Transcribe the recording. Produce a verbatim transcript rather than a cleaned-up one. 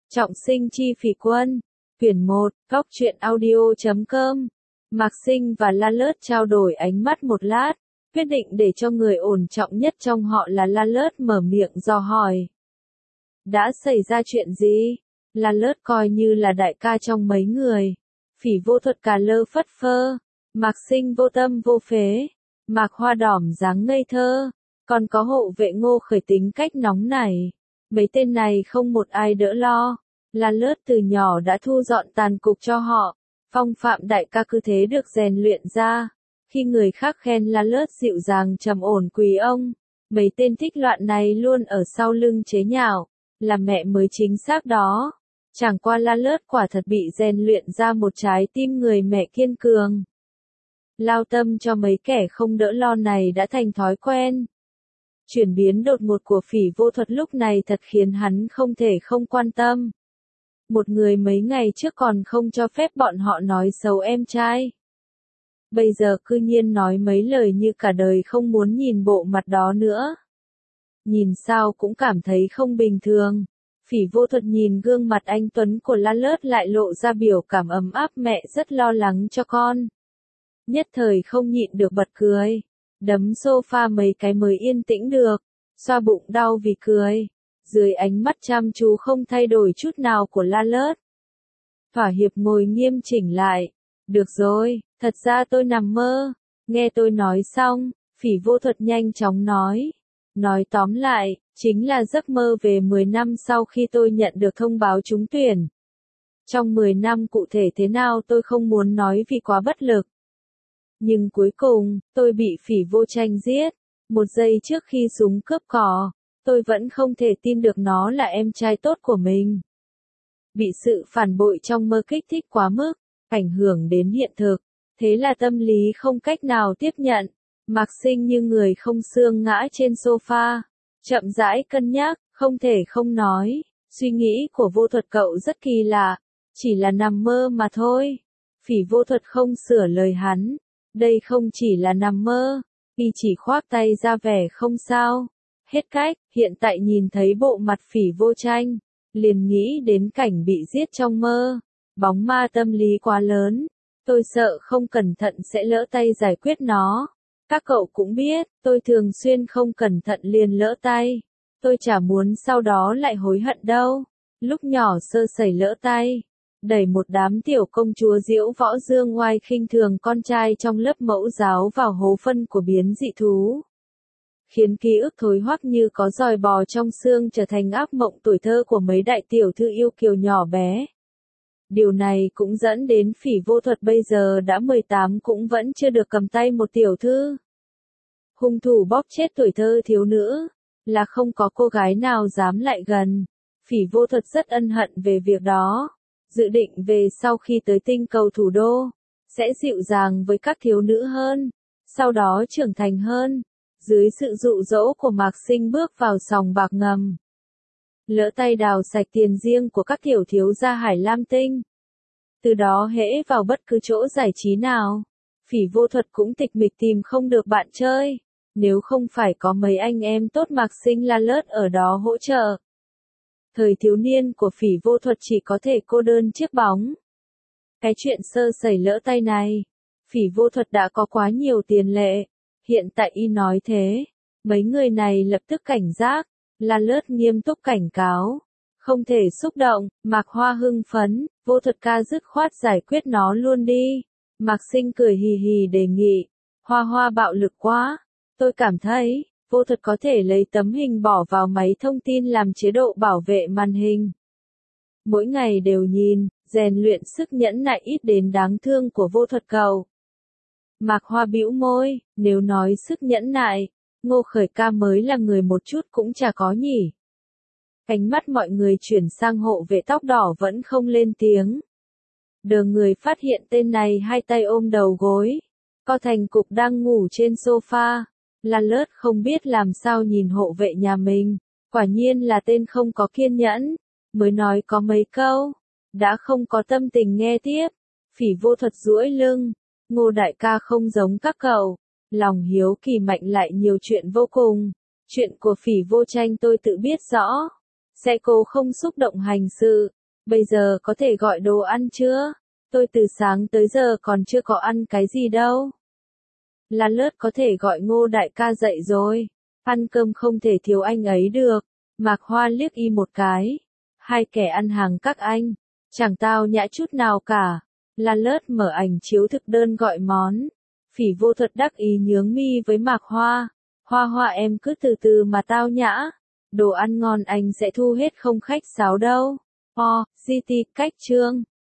Trọng sinh chi phỉ quân. Quyển một, góc truyện audio chấm com. Mạc Sinh và La Lớt trao đổi ánh mắt một lát, quyết định để cho người ổn trọng nhất trong họ là La Lớt mở miệng dò hỏi. Đã xảy ra chuyện gì? La Lớt coi như là đại ca trong mấy người. Phỉ vô thuật cà lơ phất phơ, Mạc Sinh vô tâm vô phế, Mạc Hoa Đỏm dáng ngây thơ, còn có hộ vệ Ngô Khởi tính cách nóng nảy. Mấy tên này không một ai đỡ lo. La Lớt từ nhỏ đã thu dọn tàn cục cho họ. Phong phạm đại ca cứ thế được rèn luyện ra. Khi người khác khen La Lớt dịu dàng trầm ổn quý ông, mấy tên thích loạn này luôn ở sau lưng chế nhạo, là mẹ mới chính xác đó. Chẳng qua La Lớt quả thật bị rèn luyện ra một trái tim người mẹ kiên cường. Lao tâm cho mấy kẻ không đỡ lo này đã thành thói quen. Chuyển biến đột ngột của phỉ vô thuật lúc này thật khiến hắn không thể không quan tâm. Một người mấy ngày trước còn không cho phép bọn họ nói xấu em trai. Bây giờ cư nhiên nói mấy lời như cả đời không muốn nhìn bộ mặt đó nữa. Nhìn sao cũng cảm thấy không bình thường. Phỉ vô thuật nhìn gương mặt anh Tuấn của La Lớt lại lộ ra biểu cảm ấm áp, mẹ rất lo lắng cho con. Nhất thời không nhịn được bật cười. Đấm sofa mấy cái mới yên tĩnh được, xoa bụng đau vì cười. Dưới ánh mắt chăm chú không thay đổi chút nào của La Lớt, thỏa hiệp ngồi nghiêm chỉnh lại. Được rồi, thật ra tôi nằm mơ. Nghe tôi nói xong, phỉ vô thuật nhanh chóng nói. Nói tóm lại, chính là giấc mơ về mười năm sau khi tôi nhận được thông báo trúng tuyển. Trong mười năm cụ thể thế nào tôi không muốn nói vì quá bất lực. Nhưng cuối cùng, tôi bị phỉ vô tranh giết. Một giây trước khi súng cướp cò, tôi vẫn không thể tin được nó là em trai tốt của mình. Bị sự phản bội trong mơ kích thích quá mức, ảnh hưởng đến hiện thực. Thế là tâm lý không cách nào tiếp nhận. Mạc Sinh như người không xương ngã trên sofa. Chậm rãi cân nhắc, không thể không nói. Suy nghĩ của vô thuật cậu rất kỳ lạ. Chỉ là nằm mơ mà thôi. Phỉ vô thuật không sửa lời hắn. Đây không chỉ là nằm mơ. Y chỉ khoác tay ra vẻ không sao. Hết cách, hiện tại nhìn thấy bộ mặt phỉ vô tranh, liền nghĩ đến cảnh bị giết trong mơ. Bóng ma tâm lý quá lớn. Tôi sợ không cẩn thận sẽ lỡ tay giải quyết nó. Các cậu cũng biết, tôi thường xuyên không cẩn thận liền lỡ tay. Tôi chả muốn sau đó lại hối hận đâu. Lúc nhỏ sơ sẩy lỡ tay, đẩy một đám tiểu công chúa diễu võ dương oai khinh thường con trai trong lớp mẫu giáo vào hố phân của biến dị thú. Khiến ký ức thối hoắc như có giòi bò trong xương trở thành ác mộng tuổi thơ của mấy đại tiểu thư yêu kiều nhỏ bé. Điều này cũng dẫn đến phỉ vô thuật bây giờ đã mười tám cũng vẫn chưa được cầm tay một tiểu thư. Hung thủ bóp chết tuổi thơ thiếu nữ, là không có cô gái nào dám lại gần. Phỉ vô thuật rất ân hận về việc đó. Dự định về sau khi tới tinh cầu thủ đô, sẽ dịu dàng với các thiếu nữ hơn, sau đó trưởng thành hơn. Dưới sự dụ dỗ của Mạc Sinh bước vào sòng bạc ngầm. Lỡ tay đào sạch tiền riêng của các tiểu thiếu gia Hải Lam Tinh. Từ đó hễ vào bất cứ chỗ giải trí nào, phỉ vô thuật cũng tịch mịch tìm không được bạn chơi. Nếu không phải có mấy anh em tốt Mạc Sinh La Lớt ở đó hỗ trợ. Thời thiếu niên của phỉ vô thuật chỉ có thể cô đơn chiếc bóng. Cái chuyện sơ sẩy lỡ tay này, phỉ vô thuật đã có quá nhiều tiền lệ. Hiện tại y nói thế, mấy người này lập tức cảnh giác. La Lớt nghiêm túc cảnh cáo. Không thể xúc động. Mạc Hoa hưng phấn, vô thuật ca dứt khoát giải quyết nó luôn đi. Mạc Sinh cười hì hì đề nghị. Hoa Hoa bạo lực quá. Tôi cảm thấy, vô thuật có thể lấy tấm hình bỏ vào máy thông tin làm chế độ bảo vệ màn hình. Mỗi ngày đều nhìn, rèn luyện sức nhẫn nại ít đến đáng thương của vô thuật cậu. Mạc Hoa bĩu môi, nếu nói sức nhẫn nại, Ngô Khởi ca mới là người một chút cũng chả có nhỉ. Ánh mắt mọi người chuyển sang hộ vệ tóc đỏ vẫn không lên tiếng. Đờ người phát hiện tên này hai tay ôm đầu gối, co thành cục đang ngủ trên sofa. La Lớt không biết làm sao nhìn hộ vệ nhà mình, quả nhiên là tên không có kiên nhẫn, mới nói có mấy câu, đã không có tâm tình nghe tiếp. Phỉ vô thuật duỗi lưng. Ngô đại ca không giống các cậu, lòng hiếu kỳ mạnh lại nhiều chuyện vô cùng. Chuyện của phỉ vô tranh tôi tự biết rõ, sẽ cố không xúc động hành sự, Bây giờ có thể gọi đồ ăn chưa? Tôi từ sáng tới giờ còn chưa có ăn cái gì đâu. La Lướt có thể gọi Ngô đại ca dậy rồi. Ăn cơm không thể thiếu anh ấy được. Mạc Hoa liếc y một cái. Hai kẻ ăn hàng các anh. Chẳng tao nhã chút nào cả. La Lướt mở ảnh chiếu thực đơn gọi món. Phỉ Vô Thuật đắc ý nhướng mi với Mạc Hoa. Hoa Hoa em cứ từ từ mà tao nhã. Đồ ăn ngon anh sẽ thu hết không khách sáo đâu. O, gi ti, cách chương.